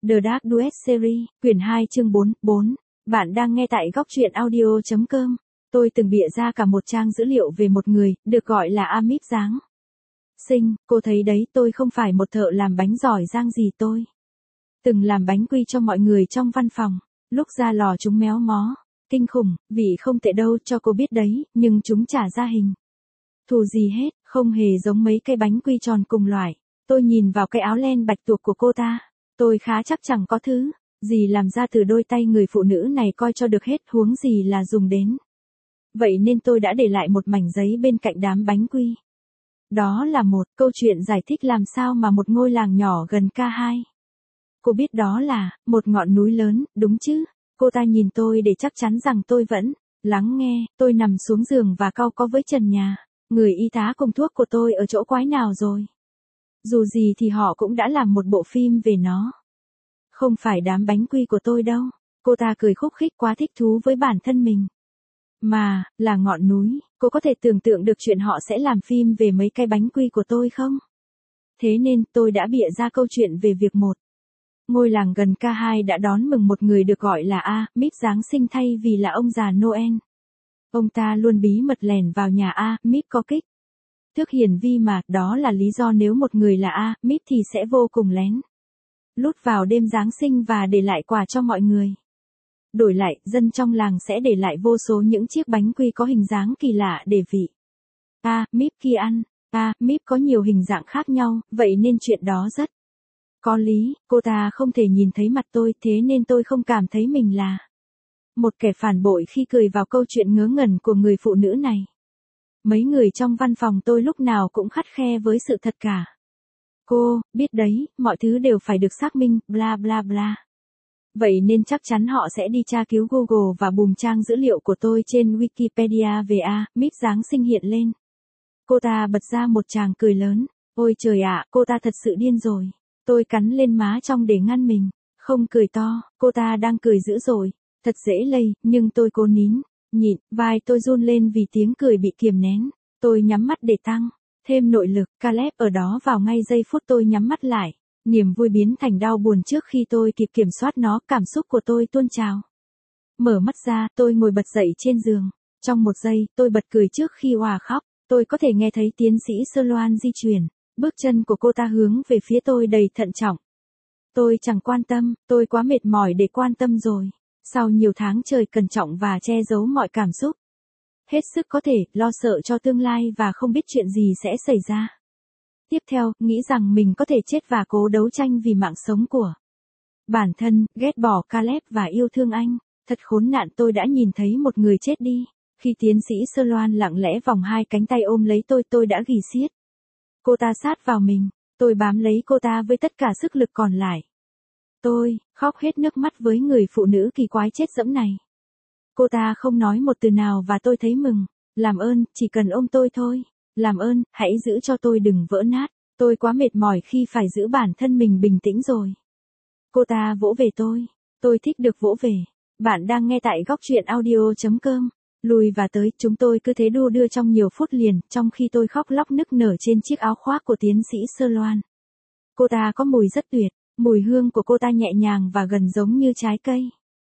The Dark Duet Series, quyển 2 chương 4. Bạn đang nghe tại góc truyện audio.com. Tôi từng bịa ra cả một trang dữ liệu về một người, được gọi là Amip Giáng Sinh. Cô thấy đấy, tôi không phải một thợ làm bánh giỏi giang gì tôi. Từng làm bánh quy cho mọi người trong văn phòng. Lúc ra lò chúng méo mó. Kinh khủng, vị không tệ đâu cho cô biết đấy, nhưng chúng chả ra hình thù gì hết, không hề giống mấy cây bánh quy tròn cùng loại. Tôi nhìn vào cái áo len bạch tuộc của cô ta. Tôi khá chắc chẳng có thứ gì làm ra từ đôi tay người phụ nữ này coi cho được hết, huống gì là dùng đến. Vậy nên tôi đã để lại một mảnh giấy bên cạnh đám bánh quy. Đó là một câu chuyện giải thích làm sao mà một ngôi làng nhỏ gần K2. Cô biết đó là một ngọn núi lớn, đúng chứ? Cô ta nhìn tôi để chắc chắn rằng tôi vẫn lắng nghe. Tôi nằm xuống giường và cau có với trần nhà. Người y tá cùng thuốc của tôi ở chỗ quái nào rồi? Dù gì thì họ cũng đã làm một bộ phim về nó. Không phải đám bánh quy của tôi đâu. Cô ta cười khúc khích quá thích thú với bản thân mình. Mà, là ngọn núi, cô có thể tưởng tượng được chuyện họ sẽ làm phim về mấy cái bánh quy của tôi không? Thế nên tôi đã bịa ra câu chuyện về việc một ngôi làng gần K2 đã đón mừng một người được gọi là Amip Giáng Sinh thay vì là ông già Noel. Ông ta luôn bí mật lẻn vào nhà Amip có kích thước hiển vi mà, đó là lý do nếu một người là Amip thì sẽ vô cùng lén lút vào đêm Giáng sinh và để lại quà cho mọi người. Đổi lại, dân trong làng sẽ để lại vô số những chiếc bánh quy có hình dáng kỳ lạ để vị Amip kia ăn. Amip có nhiều hình dạng khác nhau, vậy nên chuyện đó rất có lý. Cô ta không thể nhìn thấy mặt tôi, thế nên tôi không cảm thấy mình là một kẻ phản bội khi cười vào câu chuyện ngớ ngẩn của người phụ nữ này. Mấy người trong văn phòng tôi lúc nào cũng khắt khe với sự thật cả. Cô, biết đấy, mọi thứ đều phải được xác minh, bla bla bla. Vậy nên chắc chắn họ sẽ đi tra cứu Google và bùm trang dữ liệu của tôi trên Wikipedia về Amip Giáng Sinh hiện lên. Cô ta bật ra một tràng cười lớn. Ôi trời ạ, cô ta thật sự điên rồi. Tôi cắn lên má trong để ngăn mình. Không cười to, cô ta đang cười dữ dội. Thật dễ lây, nhưng tôi cố nín, nhịn, vai tôi run lên vì tiếng cười bị kiềm nén. Tôi nhắm mắt để tăng thêm nội lực. Caleb ở đó vào ngay giây phút tôi nhắm mắt lại. Niềm vui biến thành đau buồn trước khi tôi kịp kiểm soát nó, cảm xúc của tôi tuôn trào. Mở mắt ra, tôi ngồi bật dậy trên giường. Trong một giây, tôi bật cười trước khi òa khóc. Tôi có thể nghe thấy tiến sĩ Sloan di chuyển. Bước chân của cô ta hướng về phía tôi đầy thận trọng. Tôi chẳng quan tâm, tôi quá mệt mỏi để quan tâm rồi. Sau nhiều tháng trời cẩn trọng và che giấu mọi cảm xúc, hết sức có thể, lo sợ cho tương lai và không biết chuyện gì sẽ xảy ra. Tiếp theo, nghĩ rằng mình có thể chết và cố đấu tranh vì mạng sống của bản thân, ghét bỏ Caleb và yêu thương anh. Thật khốn nạn, tôi đã nhìn thấy một người chết đi. Khi tiến sĩ Sloan lặng lẽ vòng hai cánh tay ôm lấy tôi đã gỉ xiết cô ta sát vào mình. Tôi bám lấy cô ta với tất cả sức lực còn lại. Tôi khóc hết nước mắt với người phụ nữ kỳ quái chết dẫm này. Cô ta không nói một từ nào và tôi thấy mừng. Làm ơn, chỉ cần ôm tôi thôi. Làm ơn, hãy giữ cho tôi đừng vỡ nát. Tôi quá mệt mỏi khi phải giữ bản thân mình bình tĩnh rồi. Cô ta vỗ về tôi. Tôi thích được vỗ về. Bạn đang nghe tại góc truyện audio.com. Lùi và tới, chúng tôi cứ thế đu đưa trong nhiều phút liền, trong khi tôi khóc lóc nức nở trên chiếc áo khoác của tiến sĩ Sloan. Cô ta có mùi rất tuyệt. Mùi hương của cô ta nhẹ nhàng và gần giống như trái cây.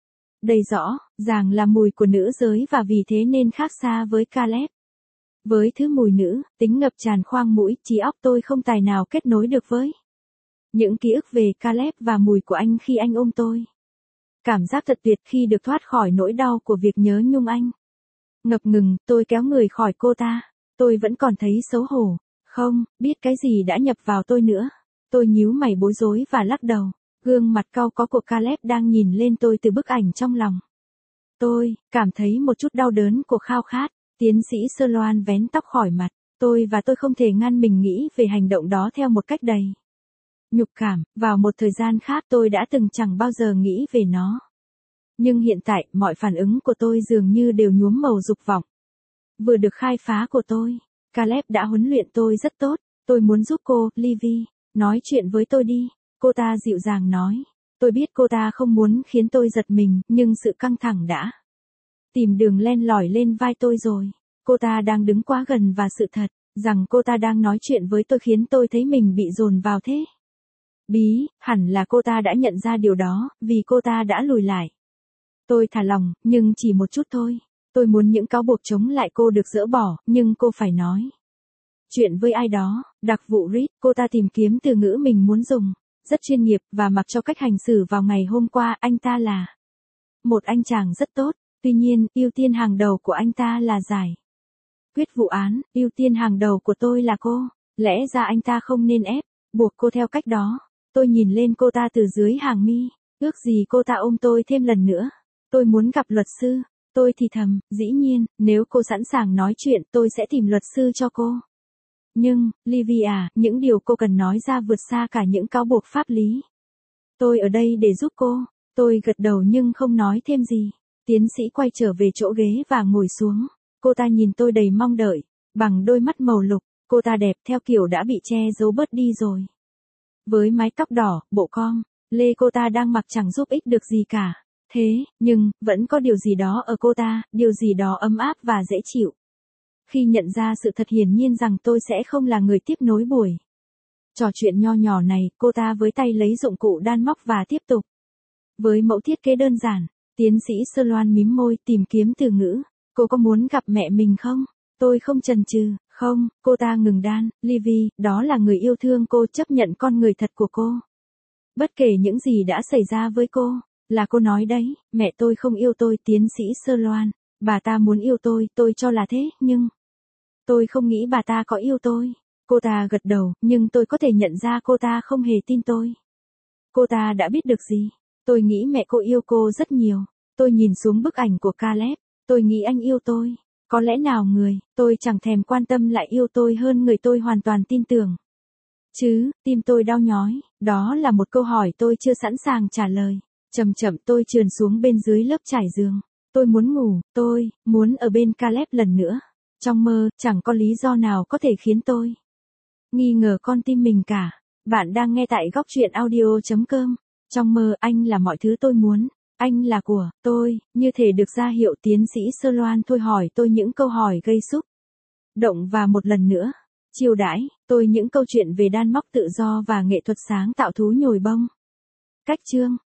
Đây rõ ràng là mùi của nữ giới và vì thế nên khác xa với Caleb. Với thứ mùi nữ, tính ngập tràn khoang mũi, trí óc tôi không tài nào kết nối được với những ký ức về Caleb và mùi của anh khi anh ôm tôi. Cảm giác thật tuyệt khi được thoát khỏi nỗi đau của việc nhớ nhung anh. Ngập ngừng, tôi kéo người khỏi cô ta. Tôi vẫn còn thấy xấu hổ. Không biết cái gì đã nhập vào tôi nữa. Tôi nhíu mày bối rối và lắc đầu. Gương mặt cau có của Caleb đang nhìn lên tôi từ bức ảnh trong lòng. Tôi cảm thấy một chút đau đớn của khao khát. Tiến sĩ Sloan vén tóc khỏi mặt. Tôi không thể ngăn mình nghĩ về hành động đó theo một cách đầy nhục cảm. Vào một thời gian khác tôi đã từng chẳng bao giờ nghĩ về nó. Nhưng hiện tại, mọi phản ứng của tôi dường như đều nhuốm màu dục vọng vừa được khai phá của tôi. Caleb đã huấn luyện tôi rất tốt. Tôi muốn giúp cô, Livy. Nói chuyện với tôi đi. Cô ta dịu dàng nói. Tôi biết cô ta không muốn khiến tôi giật mình, nhưng sự căng thẳng đã tìm đường len lỏi lên vai tôi rồi. Cô ta đang đứng quá gần và sự thật rằng cô ta đang nói chuyện với tôi khiến tôi thấy mình bị dồn vào thế Hẳn là cô ta đã nhận ra điều đó, vì cô ta đã lùi lại. Tôi thả lỏng, nhưng chỉ một chút thôi. Tôi muốn những cáo buộc chống lại cô được dỡ bỏ, nhưng cô phải nói chuyện với ai đó. Đặc vụ Reed, cô ta tìm kiếm từ ngữ mình muốn dùng. Rất chuyên nghiệp, và mặc cho cách hành xử vào ngày hôm qua, anh ta là một anh chàng rất tốt. Tuy nhiên, ưu tiên hàng đầu của anh ta là giải quyết vụ án, ưu tiên hàng đầu của tôi là cô. Lẽ ra anh ta không nên buộc cô theo cách đó. Tôi nhìn lên cô ta từ dưới hàng mi. Ước gì cô ta ôm tôi thêm lần nữa. Tôi muốn gặp luật sư. Tôi thì thầm, dĩ nhiên, nếu cô sẵn sàng nói chuyện, tôi sẽ tìm luật sư cho cô. Nhưng, Livy à, những điều cô cần nói ra vượt xa cả những cáo buộc pháp lý. Tôi ở đây để giúp cô. Tôi gật đầu nhưng không nói thêm gì. Tiến sĩ quay trở về chỗ ghế và ngồi xuống. Cô ta nhìn tôi đầy mong đợi, bằng đôi mắt màu lục. Cô ta đẹp theo kiểu đã bị che giấu bớt đi rồi. Với mái tóc đỏ, bộ com, lê cô ta đang mặc chẳng giúp ích được gì cả. Thế, nhưng, vẫn có điều gì đó ở cô ta, điều gì đó ấm áp và dễ chịu. Khi nhận ra sự thật hiển nhiên rằng tôi sẽ không là người tiếp nối buổi trò chuyện nho nhỏ này, cô ta với tay lấy dụng cụ đan móc và tiếp tục. Với mẫu thiết kế đơn giản, tiến sĩ Sơ Loan mím môi tìm kiếm từ ngữ. Cô có muốn gặp mẹ mình không? Tôi không chần chừ. Không, cô ta ngừng đan. Livy, đó là người yêu thương cô, chấp nhận con người thật của cô. Bất kể những gì đã xảy ra với cô, là cô nói đấy, mẹ tôi không yêu tôi, tiến sĩ Sơ Loan. Bà ta muốn yêu tôi cho là thế, nhưng tôi không nghĩ bà ta có yêu tôi. Cô ta gật đầu, nhưng tôi có thể nhận ra cô ta không hề tin tôi. Cô ta đã biết được gì? Tôi nghĩ mẹ cô yêu cô rất nhiều. Tôi nhìn xuống bức ảnh của Caleb. Tôi nghĩ anh yêu tôi. Có lẽ nào tôi chẳng thèm quan tâm lại yêu tôi hơn người tôi hoàn toàn tin tưởng. Tim tôi đau nhói. Đó là một câu hỏi tôi chưa sẵn sàng trả lời. Chậm chậm tôi trườn xuống bên dưới lớp trải giường. Tôi muốn ngủ, tôi muốn ở bên Caleb lần nữa. Trong mơ, chẳng có lý do nào có thể khiến tôi nghi ngờ con tim mình cả. Bạn đang nghe tại góc truyện audio.com. Trong mơ, anh là mọi thứ tôi muốn. Anh là của tôi, như thể được ra hiệu. Tiến sĩ Sơ Loan thôi hỏi tôi những câu hỏi gây xúc động và một lần nữa chiêu đãi tôi những câu chuyện về đan móc tự do và nghệ thuật sáng tạo thú nhồi bông. Cách chương